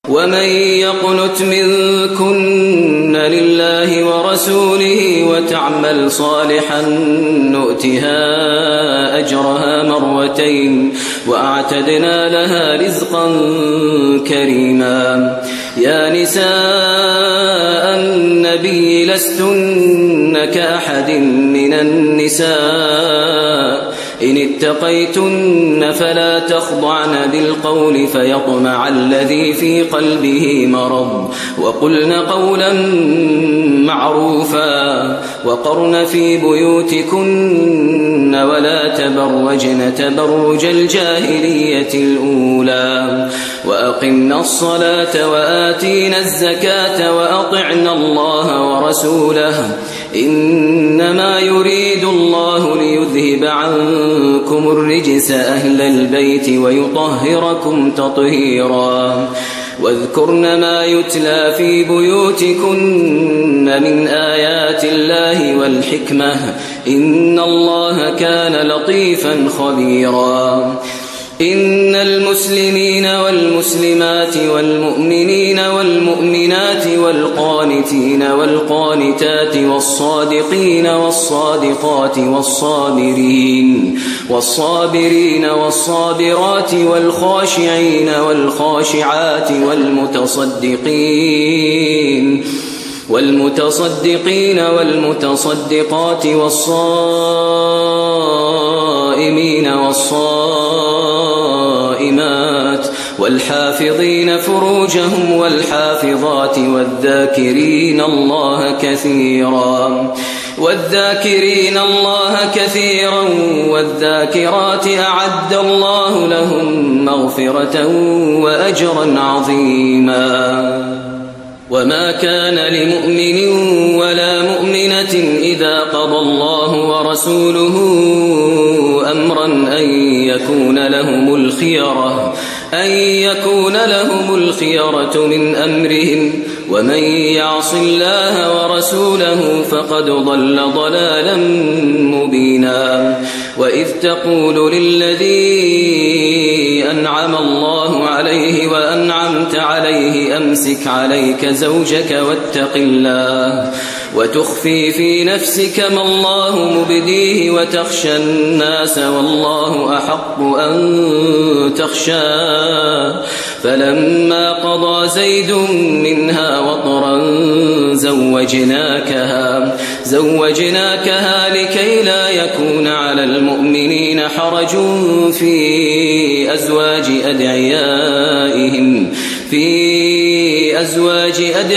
ومن يقنت منكن لله ورسوله وتعمل صالحا نؤتها أجرها مرتين وأعتدنا لها رزقا كريما. يا نساء النبي لستن كأحد من النساء إن اتقيتن فلا تخضعن بالقول فيطمع الذي في قلبه مرض وقلن قولا معروفا وقرن في بيوتكن ولا تبرجن تبرج الجاهلية الأولى وأقمنا الصلاة وآتينا الزكاة وأطعنا الله ورسوله إنما يريد الله ليذهب عنكم الرجس أهل البيت ويطهركم تطهيرا. واذكرن ما يتلى في بيوتكن من آيات الله والحكمة إن الله كان لطيفا خبيرا. إن المسلمين والمسلمات والمؤمنين والمؤمنات والقانتين والقانتات والصادقين والصادقات والصابرين والصابرات والخاشعين والخاشعات والمتصدقين والمتصدقات والصائمين والصائمات والحافظين فروجهم والحافظات والذاكرين الله كثيرا والذاكرات أعد الله لهم مغفرة وأجرا عظيما. وما كان لمؤمن ولا مؤمنة إذا قضى الله ورسوله أمرا أن يكون لهم الخيرة من أمرهم ومن يعص الله ورسوله فقد ضل ضلالا مبينا. وإذ تقول للذي أنعم الله عليه وأنعمت عليه أمسك عليك زوجك واتق الله وتخفي في نفسك ما الله مبديه وتخشى الناس والله أحق أن تخشاه فلما قضى زيد منها وطرا زوجناكها لكي لا يكون على المؤمنين حرج في أزواج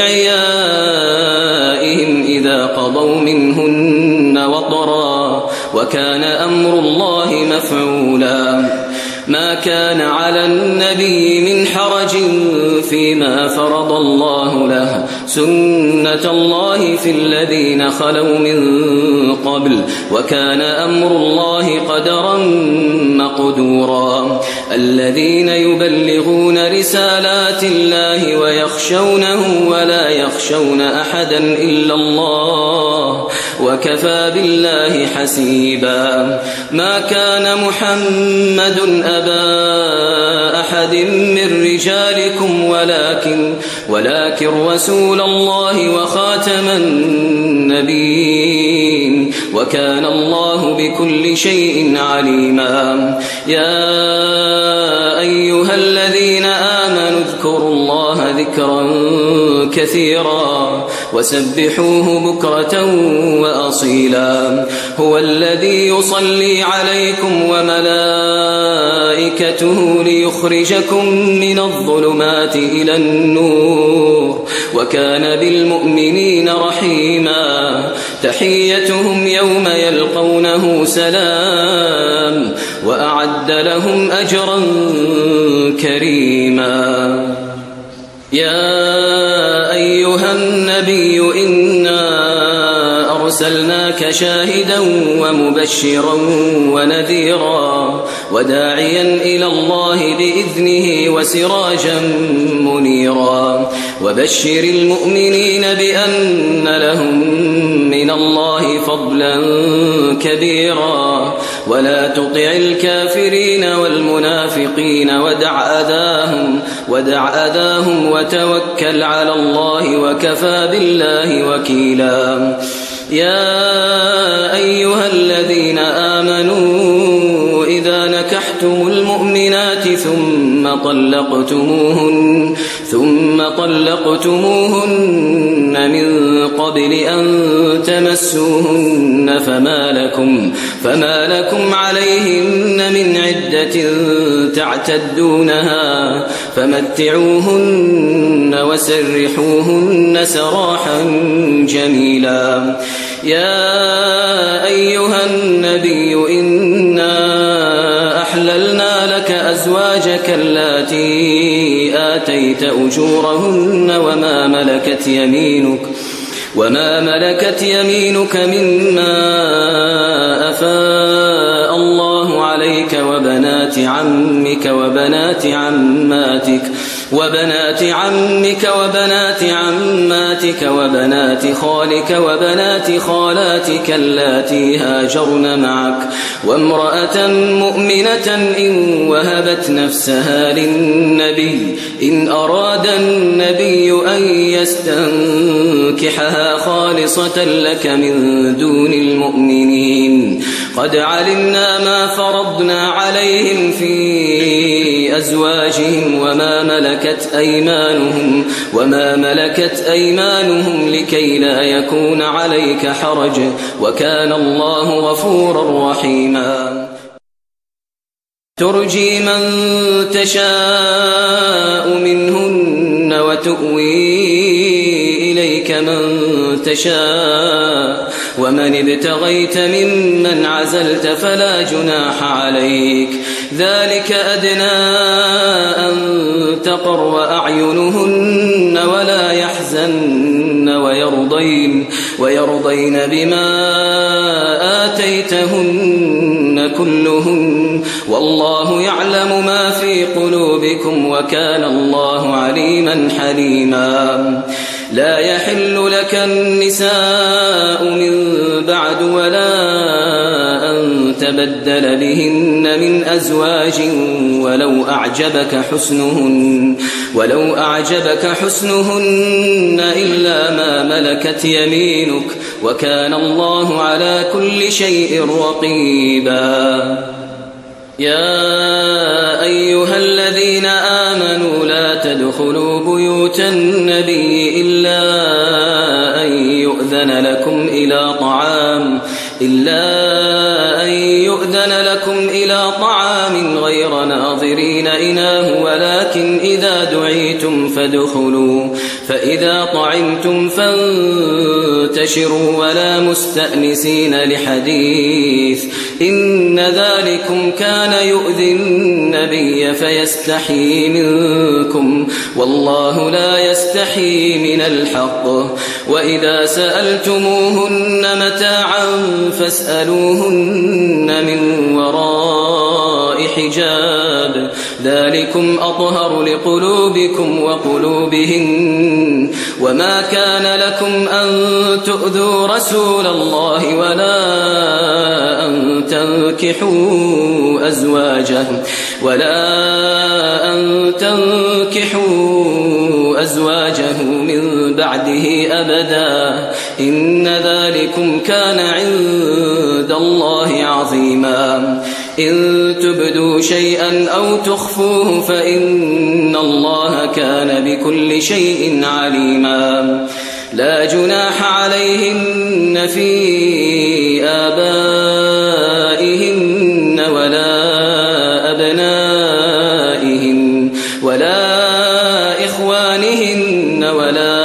أدعيائهم إذا قضوا منهن وطرا وكان أمر الله مفعولا. ما كان على النبي من حرج فيما فرض الله له سنة الله في الذين خلوا من قبل وكان أمر الله قدرا مقدورا. الذين يبلغون رسالات الله ويخشونه ولا يخشون أحدا إلا الله وكفى بالله حسيبا. ما كان محمد أبا أحد من رجالكم ولكن رسول الله وخاتم النبيين وكان الله بكل شيء عليما. يا أيها الذين آمنوا اذكروا الله ذكرا كثيرا وسبحوه بكرة وأصيلا. هو الذي يصلي عليكم وملائكته ليخرجكم من الظلمات إلى النور وكان بالمؤمنين رحيما. تحيتهم يوم يلقونه سلام وأعد لهم أجرا كريما. يا أيها النبي إنا أرسلناك شاهدا ومبشرا ونذيرا وداعيا إلى الله بإذنه وسراجا منيرا. وبشر المؤمنين بأن لهم من الله فضلا كبيرا ولا تطع الكافرين والمنافقين ودع أذاهم وتوكل على الله وكفى بالله وكيلا. يا أيها الذين آمنوا إذا نكحتم المؤمنات ثم طلقتموهن من قبل أن تمسوهن فما لكم عليهن من عدة تعتدونها فمتعوهن وسرحوهن سراحا جميلا. يا أيها النبي إنا أحللنا لك أزواجك اللاتي آتيت أجورهن وما ملكت يمينك مما أفاء الله عليك وبنات عمك وبنات عماتك وبنات خالك وبنات خالاتك اللاتي هاجرن معك وامرأة مؤمنة إن وهبت نفسها للنبي إن أراد النبي أن يستنكحها خالصة لك من دون المؤمنين. قد علمنا ما فرضنا عليهم في أزواجهم وما ملكت أيمانهم لكي لا يكون عليك حرج وكان الله غفورا رحيما. ترجي من تشاء منهن وتؤوي إليك من تشاء ومن ابتغيت ممن عزلت فلا جناح عليك. ذلك أدنى أن تقر أعينهن ولا يحزن ويرضين بما آتيتهن كلهن والله يعلم ما في قلوبكم وكان الله عليما حليما. لا يحل لك النساء من بعد ولا أن تبدل بهن من أزواج ولو أعجبك حسنهن إلا ما ملكت يمينك وكان الله على كل شيء رقيبا. يا أيها الذين آمنوا لا تدخلوا بيوت النبي إلا أن يؤذن لكم إلى طعام غير ناظرين إناه ولكن إذا دعيتم فادخلوا فإذا طعمتم فانتشروا ولا مستأنسين لحديث إن ذلكم كان يؤذي النبي فيستحيي منكم والله لا يستحيي من الحق. وإذا سألتموهن متاعا فاسألوهن من وراء حجاب ذلكم أطهر لقلوبكم وقلوبهن. وما كان لكم أن تؤذوا رسول الله ولا أن تنكحوا أزواجه من بعده أبدا إن ذلكم كان عند الله عظيما. إن تبدوا شيئا أو تخفوه فإن الله كان بكل شيء عليما. لا جناح عليهن في آبائهن ولا أبنائهن ولا إخوانهن ولا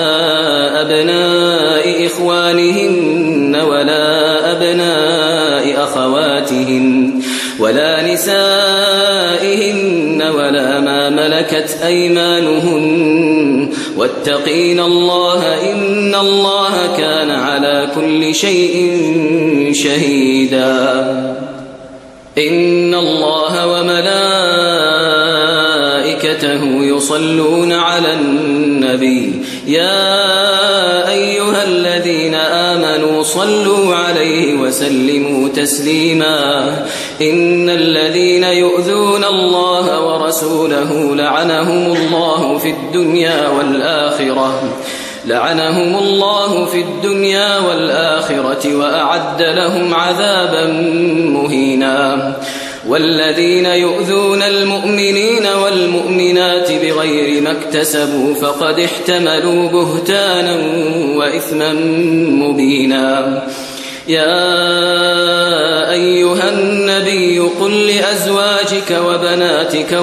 أبناء إخوانهن ولا أبناء أخواتهن ولا نسائهن ولا ما ملكت أيمانهن واتقين الله إن الله كان على كل شيء شهيدا. إن الله وملائكته وملائكته يصلون على النبي يا أيها الذين آمنوا صلوا عليه وسلموا تسليما إن الذين يؤذون الله ورسوله لعنهم الله في الدنيا والآخرة وأعد لهم عذابا مهينا والذين يؤذون المؤمنين والمؤمنات بغير ما اكتسبوا فقد احتملوا بهتانا وإثما مبينا يا أيها النبي قل لأزواجك وبناتك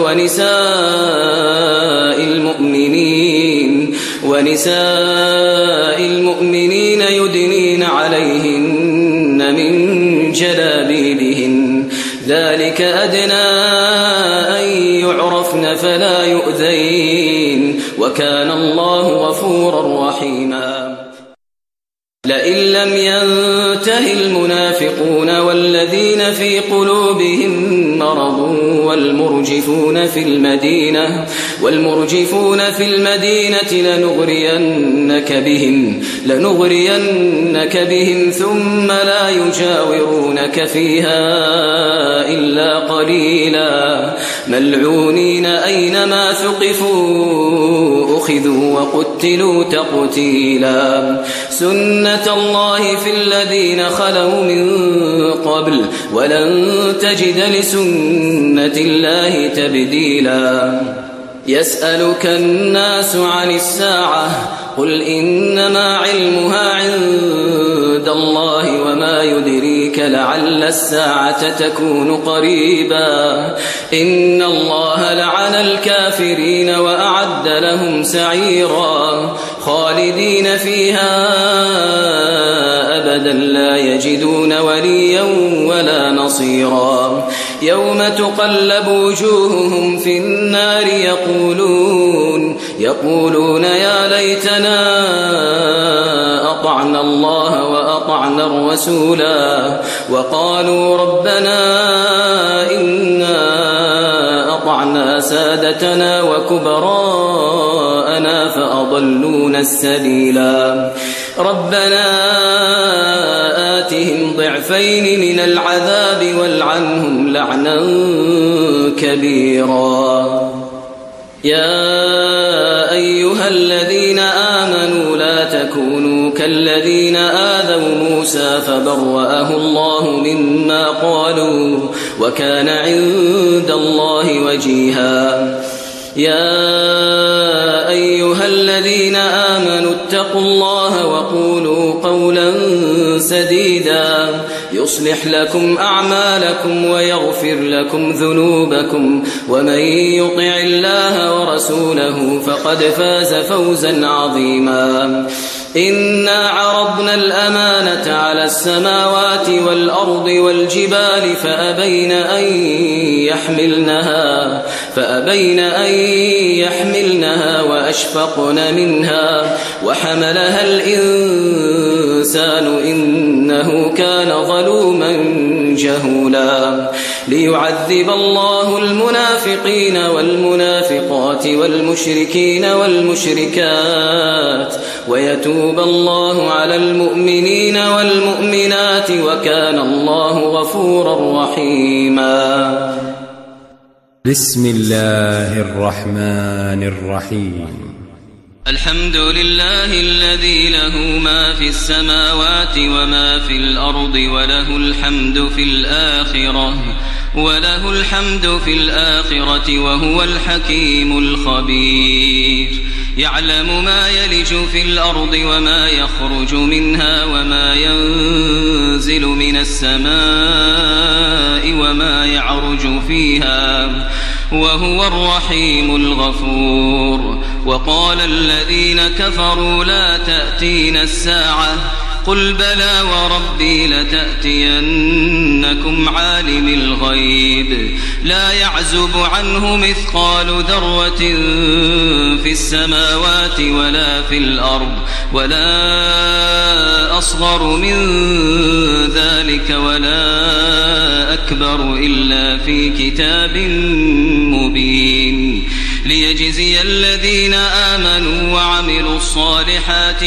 ونساء المؤمنين يدنين عليهن من جلابيبهن ذلك أدنى أن يعرفن فلا يؤذين وكان الله غفورا رحيما لئن لم ينته المنافقون والذين في قلوبهم مرض والمرجفون في المدينة لنغرينك بهم ثم لا يجاورونك فيها إلا قليلا ملعونين أينما ثقفوا أخذوا وقتلوا تقتيلا سنة الله في الذين خلوا من قبل ولن تجد لسنة الله تبديلا يسألك الناس عن الساعة قل إنما علمها عند الله وما يدريك لعل الساعة تكون قريبا إن الله لعن الكافرين وأعد لهم سعيرا خالدين فيها أبدا لا يجدون وليا ولا نصيرا يوم تقلب وجوههم في النار يقولون يا ليتنا أطعنا الله وأطعنا الرسولا وقالوا ربنا إنا أطعنا سادتنا وكبراءنا فأضلونا السبيلا ربنا آتهم ضعفين من العذاب والعنهم لعنا كبيرا يا أيها الذين آمنوا لا تكونوا كالذين آذوا موسى فبرأه الله مما قالوا وكان عند الله وجيها يا أيها الذين آمنوا اتقوا الله وقولوا قولا سديدا يصلح لكم أعمالكم ويغفر لكم ذنوبكم ومن يطع الله ورسوله فقد فاز فوزا عظيما إنا عرضنا الأمانة على السماوات والأرض والجبال فأبين أن يحملنها وأشفقن منها وحملها الإنسان إنه كان ظلوما جهولا ليعذب الله المنافقين والمنافقات والمشركين والمشركات ويتوب الله على المؤمنين والمؤمنات وكان الله غفورا رحيما بسم الله الرحمن الرحيم الحمد لله الذي له ما في السماوات وما في الأرض وله الحمد في الآخرة وهو الحكيم الخبير يعلم ما يلج في الأرض وما يخرج منها وما ينزل من السماء وما يعرج فيها وهو الرحيم الغفور وقال الذين كفروا لا تأتينا الساعة قل بلى وربي لتأتينكم عالم الغيب لا يعزب عنه مثقال ذرة في السماوات ولا في الأرض ولا أصغر من ذلك ولا أكبر إلا في كتاب مبين ليجزي الذين آمنوا وعملوا الصالحات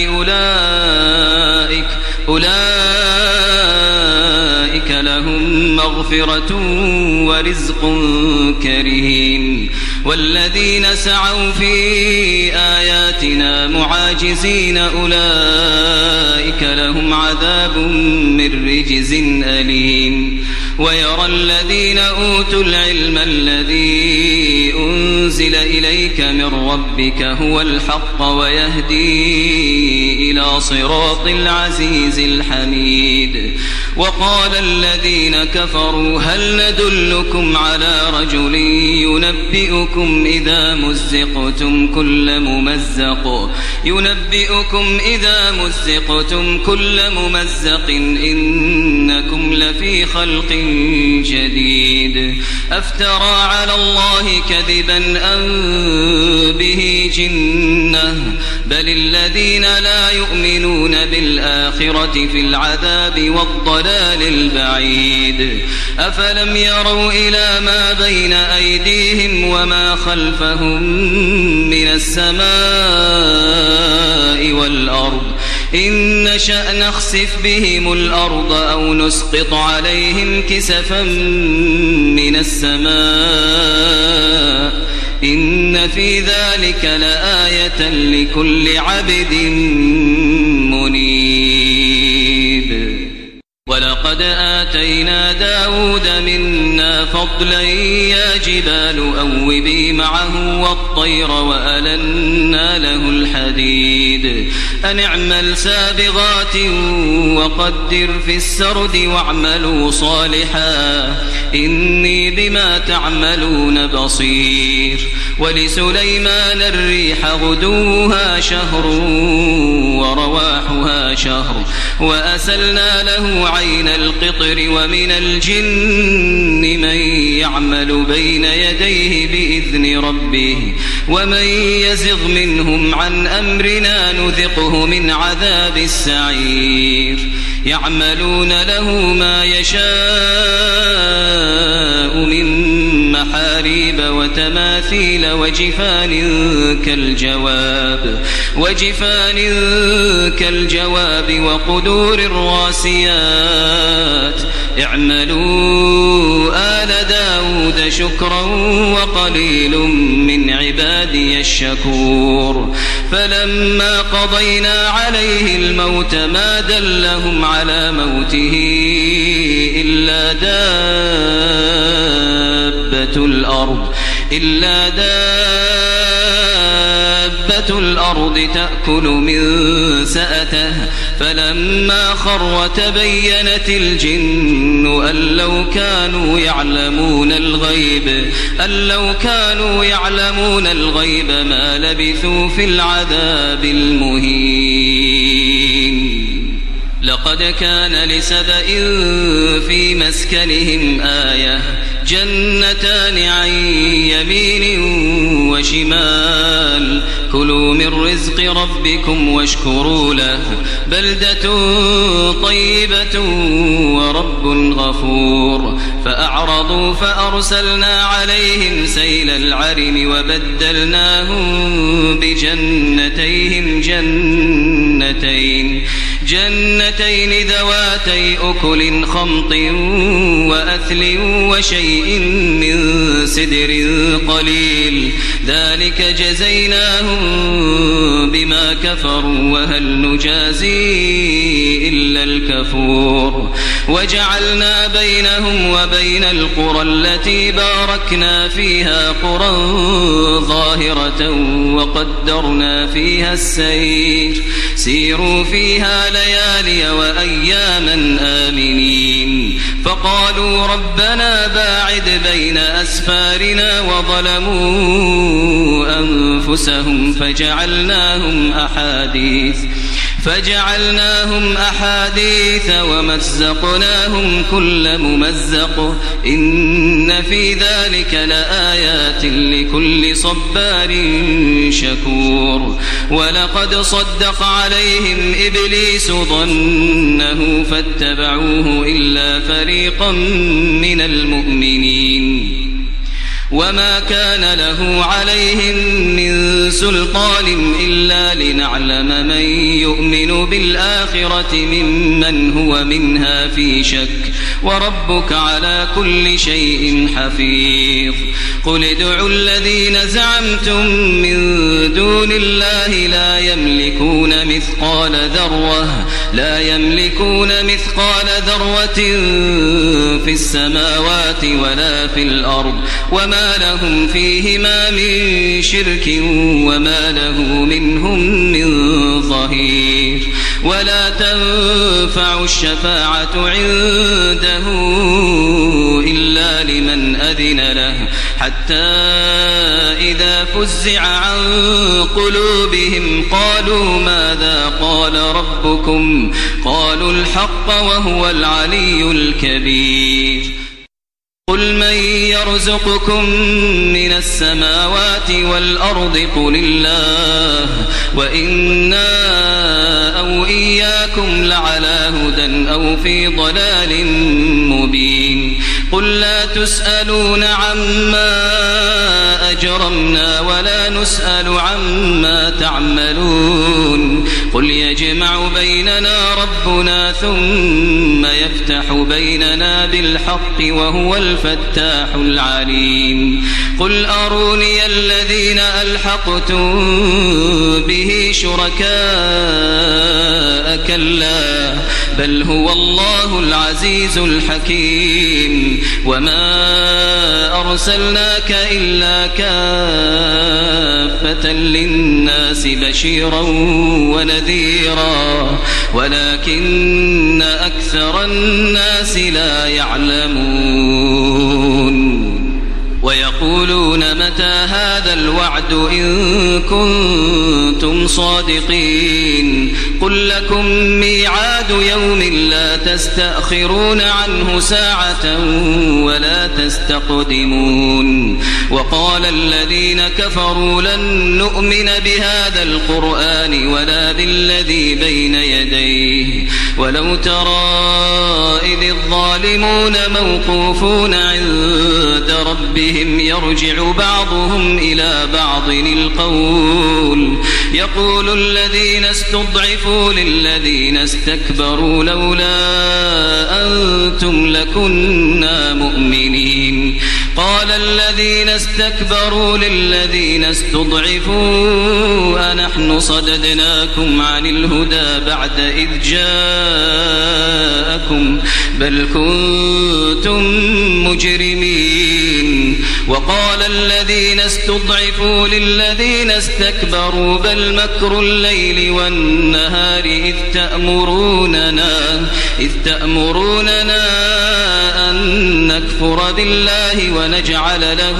أولئك لهم مغفرة ورزق كريم. والذين سعوا في آياتنا معاجزين أولئك لهم عذاب من رجز أليم. ويرى الذين أوتوا العلم الذي أنزل إليك من ربك هو الحق ويهدي إلى صراط العزيز الحميد. وقال الذين كفروا هل ندلكم على رجل ينبئكم إذا مزقتم كل ممزق إنكم لفي خلق جديد. أفترى على الله كذبا أم به جنة بل الذين لا يؤمنون بالآخرة في العذاب والضلال البعيد. أفلم يروا إلى ما بين أيديهم وما خلفهم من السماء والأرض إن نشأ نخسف بهم الأرض أو نسقط عليهم كسفا من السماء إن في ذلك لآية لكل عبد منيب. ولقد آتينا داود منا فضلا يا جبال أوبي معه والطير وألنا له الحديد أن اعمل سابغات وقدر في السرد واعملوا صالحا إني بما تعملون بصير. ولسليمان الريح غدوها شهر ورواحها شهر وأسلنا له عين القطر ومن الجن من يعمل بين يديه بإذن ربه ومن يزغ منهم عن أمرنا نذقه من عذاب السعير. يعملون له ما يشاء من محاريب وتماثيل وجفان كالجواب وقدور الراسيات. اعملوا آل داود شكرا وقليل من عبادي الشكور. فلما قضينا عليه الموت ما دلهم على موته إلا دابة الأرض تأكل من سأته فلما خر تبينت الجن أن لو كانوا يعلمون الغيب ما لبثوا في العذاب المهين. لقد كان لسبإ في مسكنهم آية جنتان عن يمين وشمال كلوا من رزق ربكم واشكروا له بلدة طيبة ورب غفور. فأعرضوا فأرسلنا عليهم سيل العرم وبدلناهم بجنتيهم جنتين ذواتي أكل خمط وأثل وشيء من سدر قليل ذلك جزيناهم بما كفروا وهل نجازي إلا الكفور. وجعلنا بينهم وبين القرى التي باركنا فيها قرى ظاهرة وقدرنا فيها السير سيروا فيها ليالي وأياما آمنين. فقالوا ربنا باعد بين أسفارنا وظلموا أنفسهم فجعلناهم أحاديث ومزقناهم كل ممزق إن في ذلك لآيات لكل صبار شكور. ولقد صدق عليهم إبليس ظنه فاتبعوه إلا فريقا من المؤمنين. وما كان له عليهم من سلطان إلا لنعلم من يؤمن بالآخرة ممن هو منها في شك وربك على كل شيء حفيظ قل ادعوا الذين زعمتم من دون الله لا يملكون مثقال ذرة في السماوات ولا في الأرض وما لهم فيهما من شرك وما له منهم من ظهير ولا تنفع الشفاعة عنده إلا لمن أذن له حتى إذا فزع عن قلوبهم قالوا ماذا قال ربكم قالوا الحق وهو العلي الكبير قل من يرزقكم من السماوات والأرض قل الله وإنا أو إياكم لعلى هدى أو في ضلال مبين قل لا تسألون عما أجرمنا ولا نسأل عما تعملون قل يجمع بيننا ربنا ثم يفتح بيننا بالحق وهو الفتاح العليم قل أروني الذين ألحقتم به شركاء كلا بل هو الله العزيز الحكيم وما أرسلناك إلا كافة للناس بشيرا ونذيرا ولكن أكثر الناس لا يعلمون ويقولون متى هذا الوعد إن كنتم صادقين قل لكم ميعاد يوم لا تستأخرون عنه ساعة ولا تستقدمون وقال الذين كفروا لن نؤمن بهذا القرآن ولا بالذي بين يديه ولو ترى إذ الظالمون موقوفون عند ربهم يرجع بعضهم إلى بعض القول يقول الذين استضعفوا للذين استكبروا لولا أنتم لكنا مؤمنين قال الذين استكبروا للذين استضعفوا أنحن صددناكم عن الهدى بعد إذ جاءكم بل كنتم مجرمين وقال الذين استضعفوا للذين استكبروا بل مكر الليل والنهار إذ تأمروننا أن نكفر بالله ونجعل له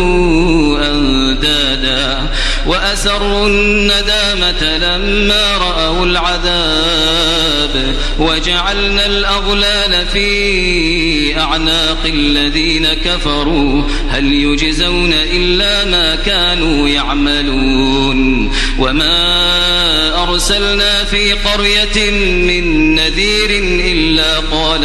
أندادا وأسروا الندامة لما رأوا العذاب وجعلنا الأغلال في أعناق الذين كفروا هل يجزون إلا ما كانوا يعملون وما أرسلنا في قرية من نذير إلا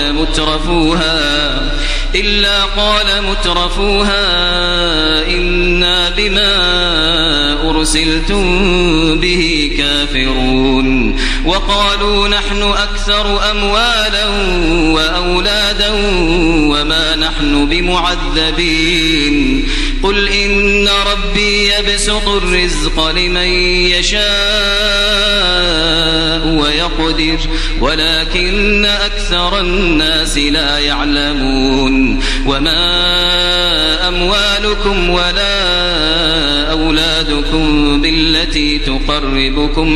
قال مترفوها إنا بما أرسلتم به كافرون وقالوا نحن أكثر أموالا وأولادا وما نحن بمعذبين قل إن ربي يبسط الرزق لمن يشاء ويقدر ولكن أكثر الناس لا يعلمون وما أموالكم ولا أولادكم بالتي تقربكم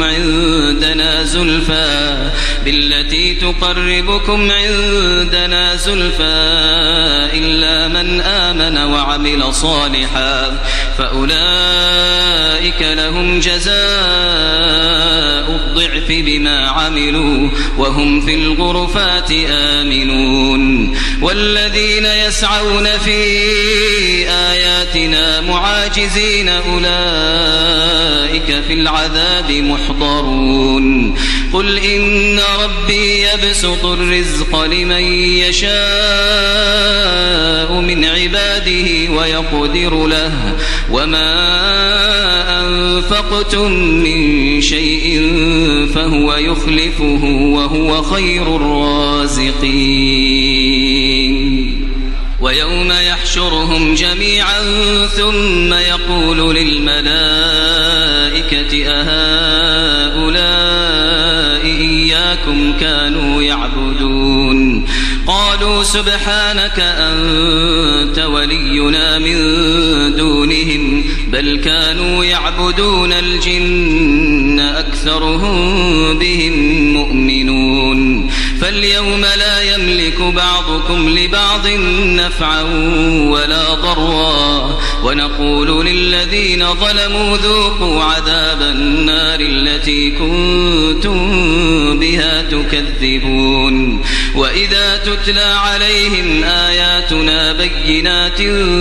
عندنا زلفى إلا من آمن وعمل صالحا فأولئك لهم جزاء الضعف بما عملوا وهم في الغرفات آمنون والذين يسعون في آياتنا معاجزين أولئك في العذاب محضرون قل إن ربي يبسط الرزق لمن يشاء من عباده ويقدر له وما أنفقتم من شيء فهو يخلفه وهو خير الرازقين ويوم يحشرهم جميعا ثم يقول للملائكة أهؤلاء إياكم كانوا يعبدون قالوا سبحانك أنت ولينا من دونهم بل كانوا يعبدون الجن أكثرهم بهم مؤمنون فاليوم لا يملك بعضكم لبعض نفعا ولا ضرا ونقول للذين ظلموا ذوقوا عذاب النار التي كنتم بها تكذبون وإذا تتلى عليهم آياتنا بينات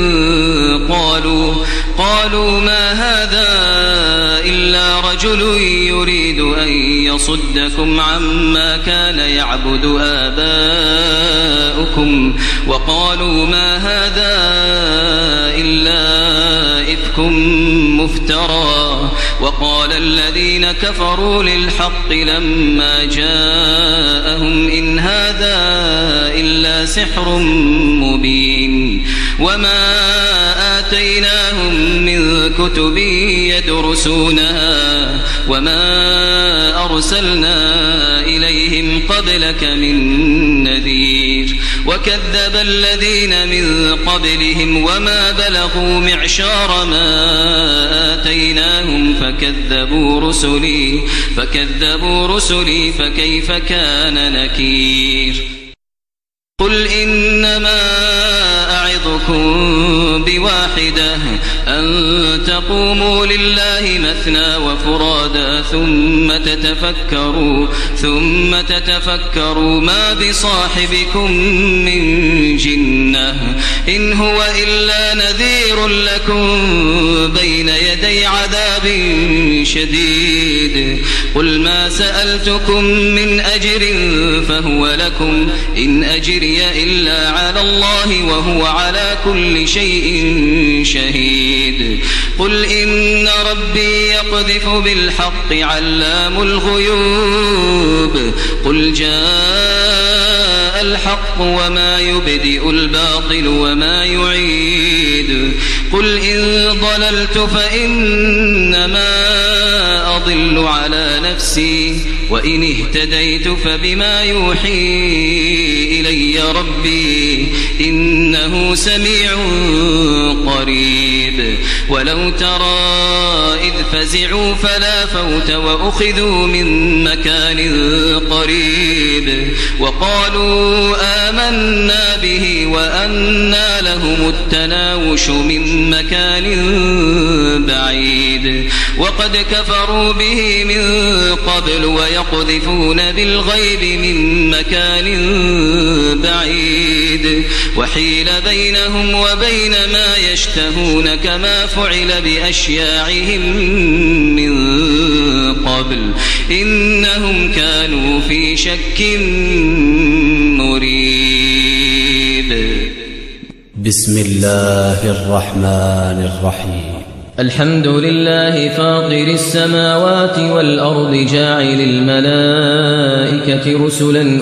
قالوا ما هذا إلا رجل يريد أن يصدكم عما كان يعبد آباؤكم وقالوا ما هذا إلا إفك مفترى وقال الذين كفروا للحق لما جاءهم إن هذا إلا سحر مبين وما آتيناهم من كتب يدرسونها وما أرسلنا إليهم قبلك من نذير وكذب الذين من قبلهم وما بلغوا معشار ما آتيناهم فكذبوا رسلي فكيف كان نكير قل إنما أعظكم بواحدة أن تقوموا لله مثنى وفرادا ثم تتفكروا ما بصاحبكم من جنة إن هو إلا نذير لكم بين يدي عذاب شديد قل ما سألتكم من أجر فهو لكم إن أجري إلا على الله وهو على كل شيء شهيد قل إن ربي يقذف بالحق علام الغيوب قل جاء الحق وما يبدئ الباطل وما يعيد قل إن ضللت فإنما أضل على نفسي وإن اهتديت فبما يوحي إلي ربي إنه سميع قريب ولو ترى إذ فزعوا فلا فوت وأخذوا من مكان قريب وقالوا آمنا به وأنى لهم التناوش من مكان بعيد وقد كفروا به من قبل ويقذفون بالغيب من مكان بعيد وحيل بينهم وبين ما يشتهون كما فعل بأشياعهم من قبل إنهم كانوا في شك مريب بسم الله الرحمن الرحيم الحمد لله فاطر السماوات والأرض جاعل الملائكة رسلا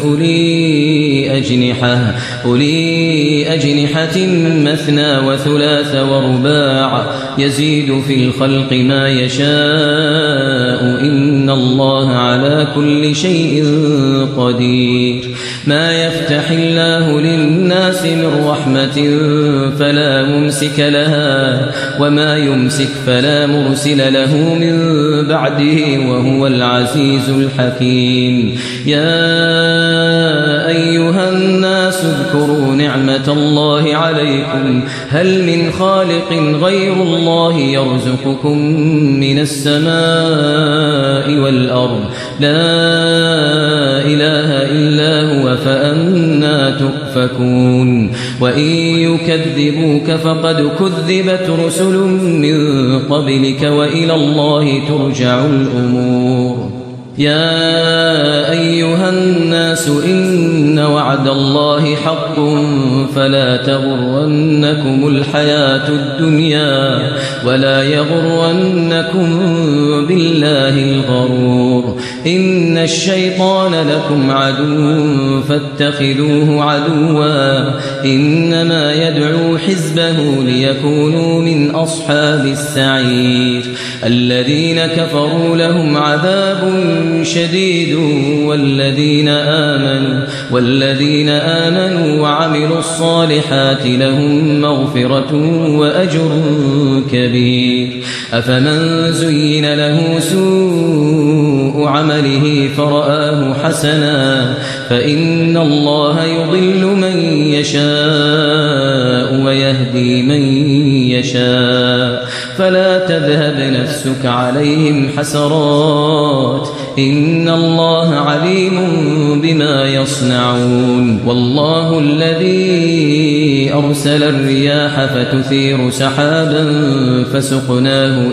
أولي أجنحة مثنى وثلاث ورباع يزيد في الخلق ما يشاء إن الله على كل شيء قدير ما يفتح الله للناس من رحمة فلا ممسك لها وما يمسك فلا مرسل له من بعده وهو العزيز الحكيم يا أيها الناس اذكروا نعمة الله عليكم هل من خالق غير الله يرزقكم من السماء والأرض لا إله إلا هو فأنا تؤفكون وإن يكذبوك فقد كذبت رسل من قبلك وإلى الله ترجع الأمور يا أيها الناس إن وعد الله حق فلا تغرنكم الحياة الدنيا ولا يغرنكم بالله الغرور إن الشيطان لكم عدو فاتخذوه عدوا إنما يدعو حزبه ليكونوا من أصحاب السعير الذين كفروا لهم عذاب شديد والذين آمنوا وعملوا الصالحات لهم مغفرة وأجر كبير أفمن زين له سوء عمله فرآه حسنا فإن الله يضل من يشاء ويهدي من يشاء فلا تذهب نفسك عليهم حسرات إن الله عليم بما يصنعون والله الذي أرسل الرياح فتثير سحابا فسقناه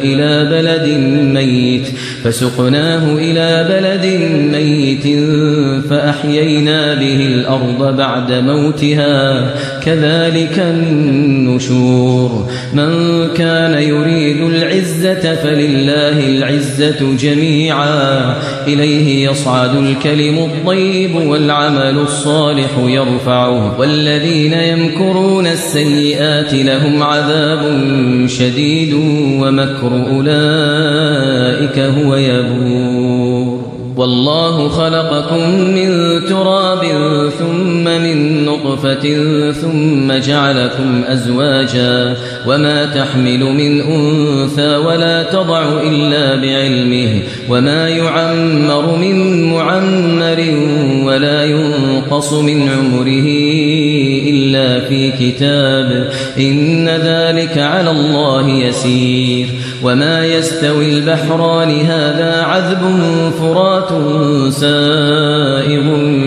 إلى بلد ميت فأحيينا به الأرض بعد موتها كذلك النشور من كان يريد العزة فلله العزة جميعا إليه يصعد الكلم الطيب والعمل الصالح يرفعه والذين يمكرون السيئات لهم عذاب شديد ومكر أولئك هو يبور والله خلقكم من تراب ثم من نطفة ثم جعلكم أزواجا وما تحمل من أنثى ولا تضع إلا بعلمه وما يعمر من معمر ولا ينقص من عمره إلا في كتاب إن ذلك على الله يسير وما يستوي البحران هذا عذب فرات سائغ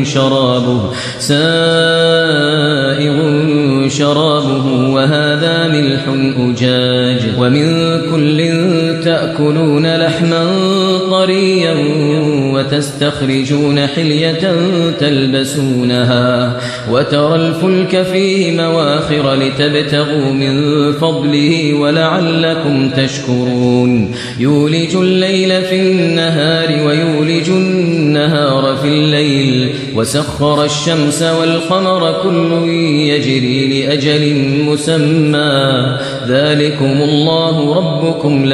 شرابه وهذا ملح أجاج ومن كل تأكلون لحما طريا وتستخرجون حلية تلبسونها وترى الفلك فيه مواخر لتبتغوا من فضله ولعلكم تشكرون يولج الليل في النهار ويولج النهار في الليل وسخر الشمس والقمر كل يجري لأجل مسمى ذلكم الله ربكم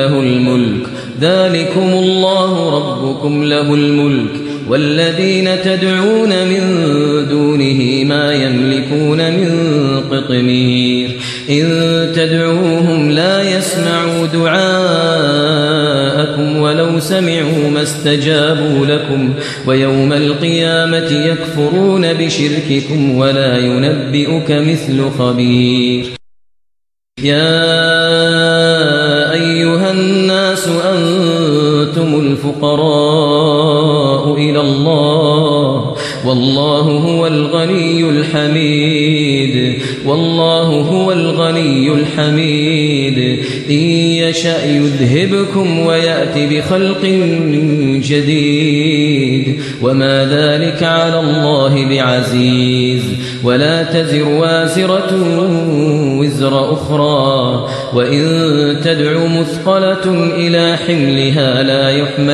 له الملك والذين تدعون من دونه ما يملكون من قطمير إن تدعوهم لا يسمعوا دعاءكم ولو سمعوا ما استجابوا لكم ويوم القيامة يكفرون بشرككم ولا ينبئك مثل خبير يا أيها الناس أنتم الفقراء إلى الله والله هو الغني الحميد إن يشأ يذهبكم ويأتي بخلق جديد وما ذلك على الله بعزيز ولا تزر وازرة وزر أخرى وإن تدع مثقلة إلى حملها لا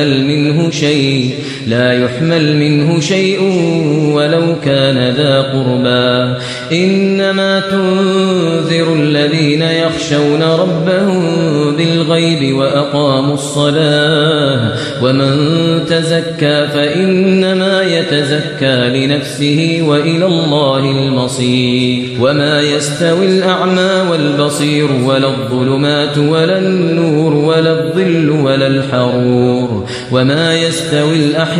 يحمل منه شيء ولو كان ذا قربى إنما تنذر الذين يخشون ربهم بالغيب وأقاموا الصلاة ومن تزكى فإنما يتزكى لنفسه وإلى الله المصير وما يستوي الأعمى والبصير ولا الظلمات ولا النور ولا الظل ولا الحرور وما يستوي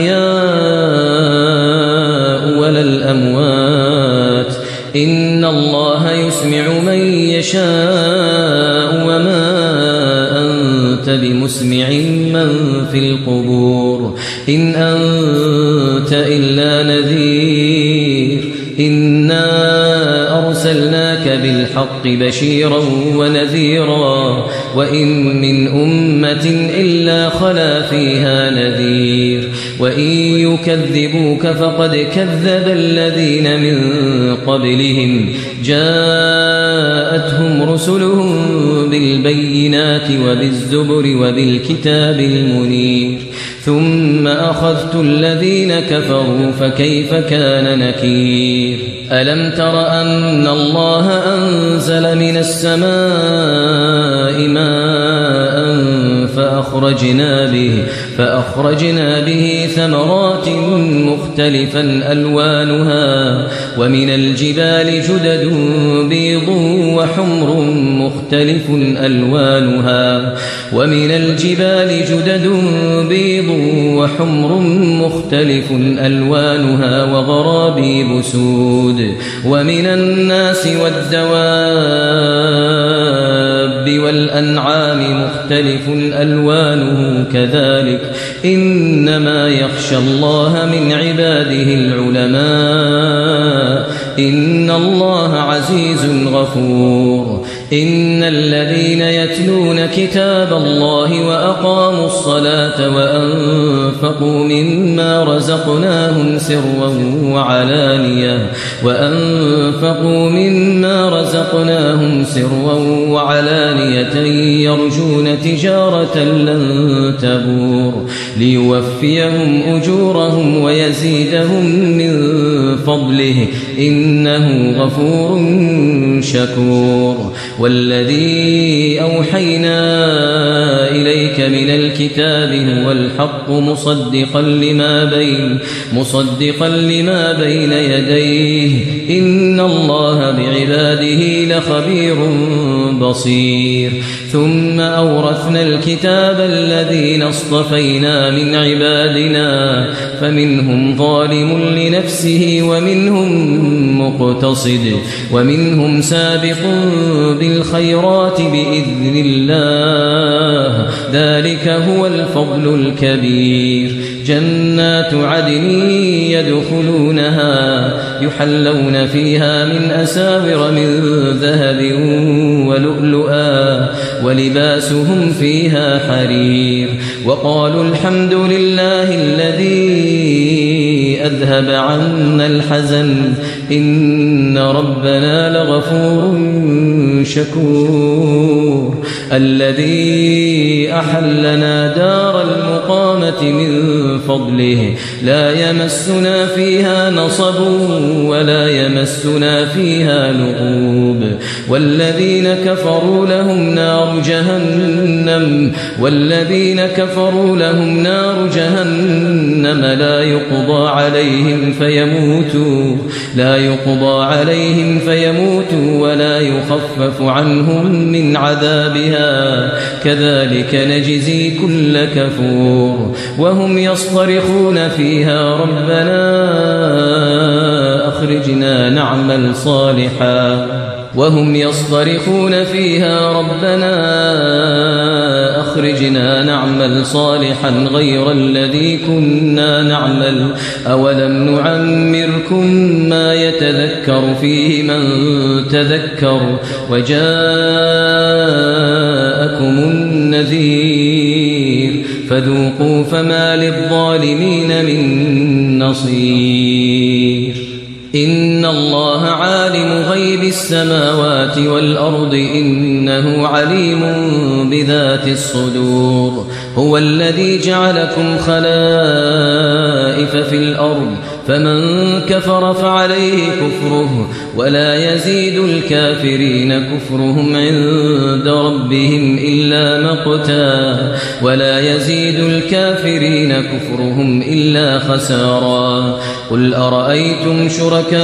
الأحياء ولا الأموات إن الله يسمع من يشاء وما أنت بمسمع من في القبور إن أنت إلا نذير إنا أرسلناك بالحق بشيرا ونذيرا وإن من أمة إلا خلا فيها نذير وإن يكذبوك فقد كذب الذين من قبلهم جاءتهم رسلهم بالبينات وبالزبر وبالكتاب المنير ثم أخذت الذين كفروا فكيف كان نكير ألم تر أن الله أنزل من السماء ماء فأخرجنا به ثمرات مختلفا ألوانها ومن الجبال جدد بيض وحمر مختلف ألوانها وغرابيب سود ومن الناس والدواب والأنعام مختلف ألوانه كذلك إنما يخشى الله من عباده العلماء إن الله عزيز غفور إن الذين يتلون كتاب الله وأقاموا الصلاة وأنفقوا مما رزقناهم سرا وعلانية يرجون تجارة لن تبور ليوفيهم أجورهم ويزيدهم من فضله إنه غفور شكور والذي أوحينا إليك من الكتاب هو الحق مصدقا لما بين يديه إن الله بعباده لخبير بصير ثم أورثنا الكتاب الذين اصطفينا من عبادنا فمنهم ظالم لنفسه ومنهم مقتصد ومنهم سابق بالخيرات بإذن الله ذلك هو الفضل الكبير جنات عدن يدخلونها يحلون فيها من أساور من ذهب ولؤلؤا ولباسهم فيها حرير وقالوا الحمد لله الذي أذهب عنا الحزن إن ربنا لغفور شكور الذي أحلنا دار المقامة من فضله لا يمسنا فيها نصب ولا يمسنا فيها لغوب والذين كفروا لهم نار جهنم لا يقضى عليهم فيموتوا ولا يخفف عنهم من عذابها كذلك نجزي كل كفور وهم يصطرخون فيها ربنا أخرجنا نعمل صالحا غير الذي كنا نعمل أولم نعمركم ما يتذكر فيه من تذكر وجاءكم النذير فذوقوا فما للظالمين من نصير إن الله عالم غيب السماوات والأرض إنه عليم بذات الصدور هو الذي جعلكم خلائف في الأرض فمن كفر فعليه كفره ولا يزيد الكافرين كفرهم عند ربهم إلا خسارا قل أرأيتم شركاءكم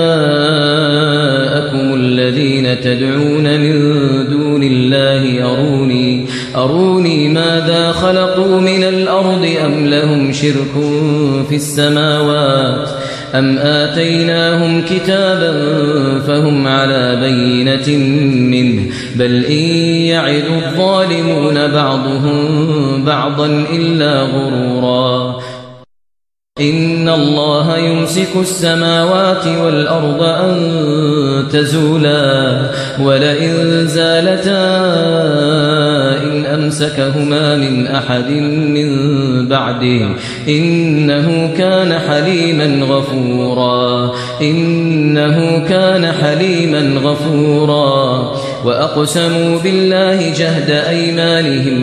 الذين تدعون من دون الله أروني ماذا خلقوا من الأرض أم لهم شرك في السماوات أم آتيناهم كتابا فهم على بينة منه بل إن يعد الظالمون بعضهم بعضا إلا غرورا إن الله يمسك السماوات والأرض أن تزولا ولئن زالتا إن أمسكهما من أحد من بعده إنه كان حليما غفورا وأقسموا بالله جهد أيمانهم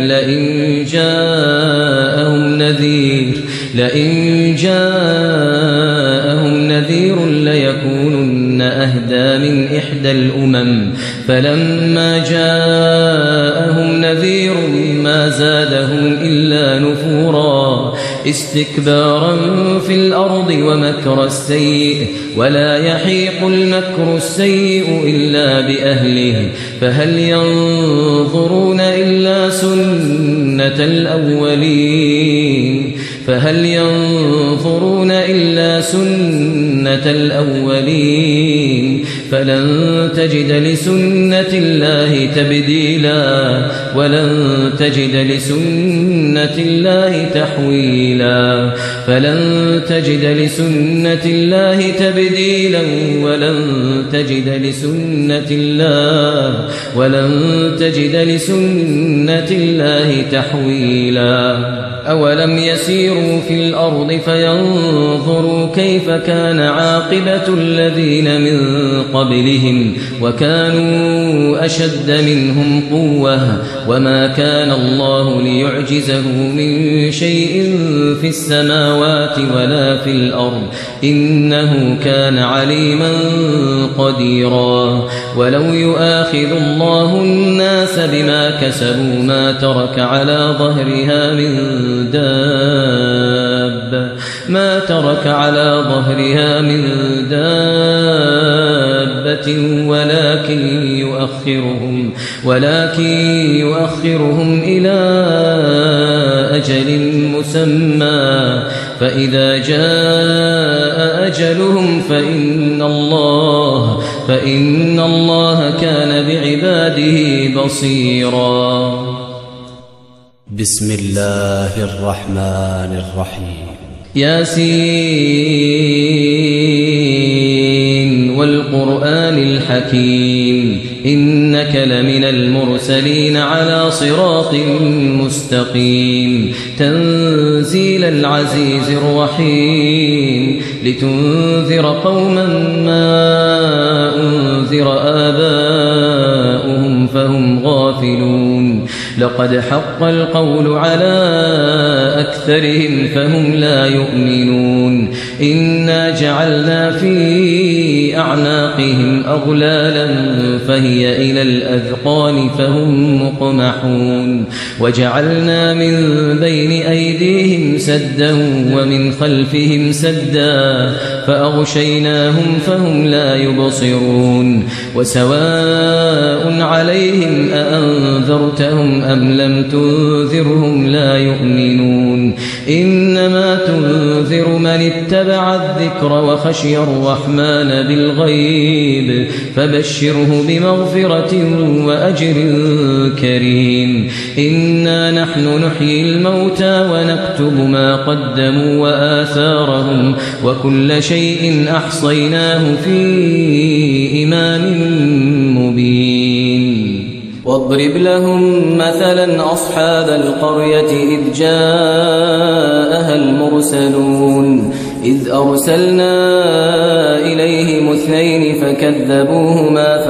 لئن جاءهم نذير ليكونن أهدى من إحدى الأمم فلما جاءهم نذير ما زادهم إلا نفورا استكبارا في الأرض ومكر السيء ولا يحيق المكر السيء إلا بأهله فهل ينظرون إلا سنة الأولين فلن تجد لسنة الله تبديلا ولن تجد لسنة الله تحويلا أولم يسيروا في الأرض فينظروا كيف كان عاقبة الذين من قبلهم وكانوا أشد منهم قوة وما كان الله ليعجزه من شيء في السماوات ولا في الأرض إنه كان عليما قديرا ولو يؤاخذ الله الناس بما كسبوا ما ترك على ظهرها من دابة ولكن يؤخرهم إلى أجل مسمى فإذا جاء أجلهم فإن الله كان بعباده بصيرا. بسم الله الرحمن الرحيم. ياسين والقرآن الحكيم إنك لمن المرسلين على صراط مستقيم تنزيل العزيز الرحيم لتنذر قوما ما أنذر آباؤهم فهم غافلون لقد حق القول على أكثرهم فهم لا يؤمنون إنا جعلنا في أعناقهم أغلالا فهي إلى الأذقان فهم مقمحون وجعلنا من بين أيديهم سدا ومن خلفهم سدا فأغشيناهم فهم لا يبصرون وسواء عليهم أأنذرتهم أم لم تنذرهم لا يؤمنون إنما تنذر من اتبع الذكر وخشي الرحمن بالغيب فبشره بمغفرة وأجر كريم إنا نحن نحيي الموتى ونكتب ما قدموا وآثارهم وكل شيء أحصيناه في إمام مبين. واضرب لهم مثلا أصحاب القرية إذ جاءها المرسلون إذ أرسلنا إليهم اثنين فكذبوهما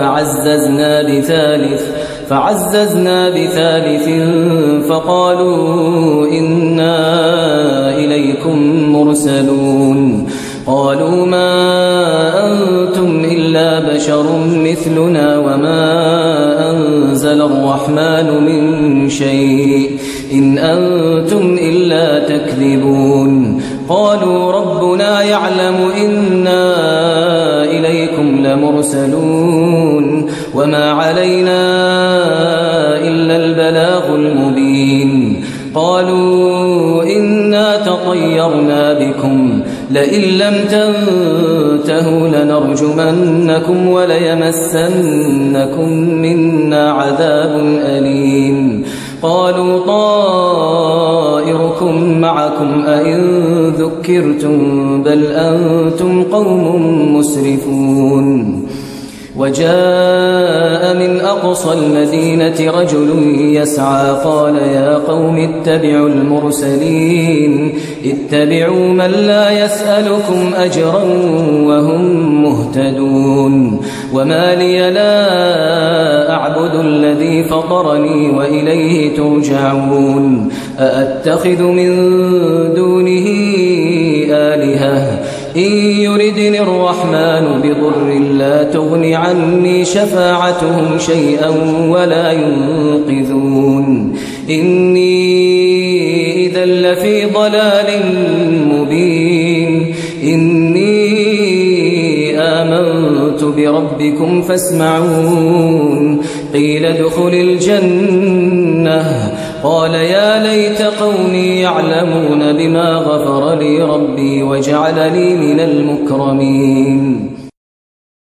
فعززنا بثالث فقالوا إنا إليكم مرسلون قالوا ما أنتم إلا بشر مثلنا وما أنزل الرحمن من شيء إن أنتم إلا تكذبون قالوا ربنا يعلم إنا إليكم لمرسلون وما علينا إلا البلاغ المبين قالوا إنا تطيرنا بكم لئن لم تنتهوا لنرجمنكم وليمسنكم منا عذاب أليم قالوا طائركم معكم أئن ذكرتم بل أنتم قوم مسرفون وجاء من أقصى المدينة رجل يسعى قال يا قوم اتبعوا المرسلين اتبعوا من لا يسألكم أجرا وهم مهتدون وما لي لا أعبد الذي فطرني وإليه ترجعون أأتخذ من دونه آلهة إن يردني الرحمن بضر لا تغن عني شفاعتهم شيئا ولا ينقذون إني إذا لفي ضلال مبين إني آمنت بربكم فاسمعون قيل ادخل الجنة قال يا ليت قومي يعلمون بما غفر لي ربي وجعلني من المكرمين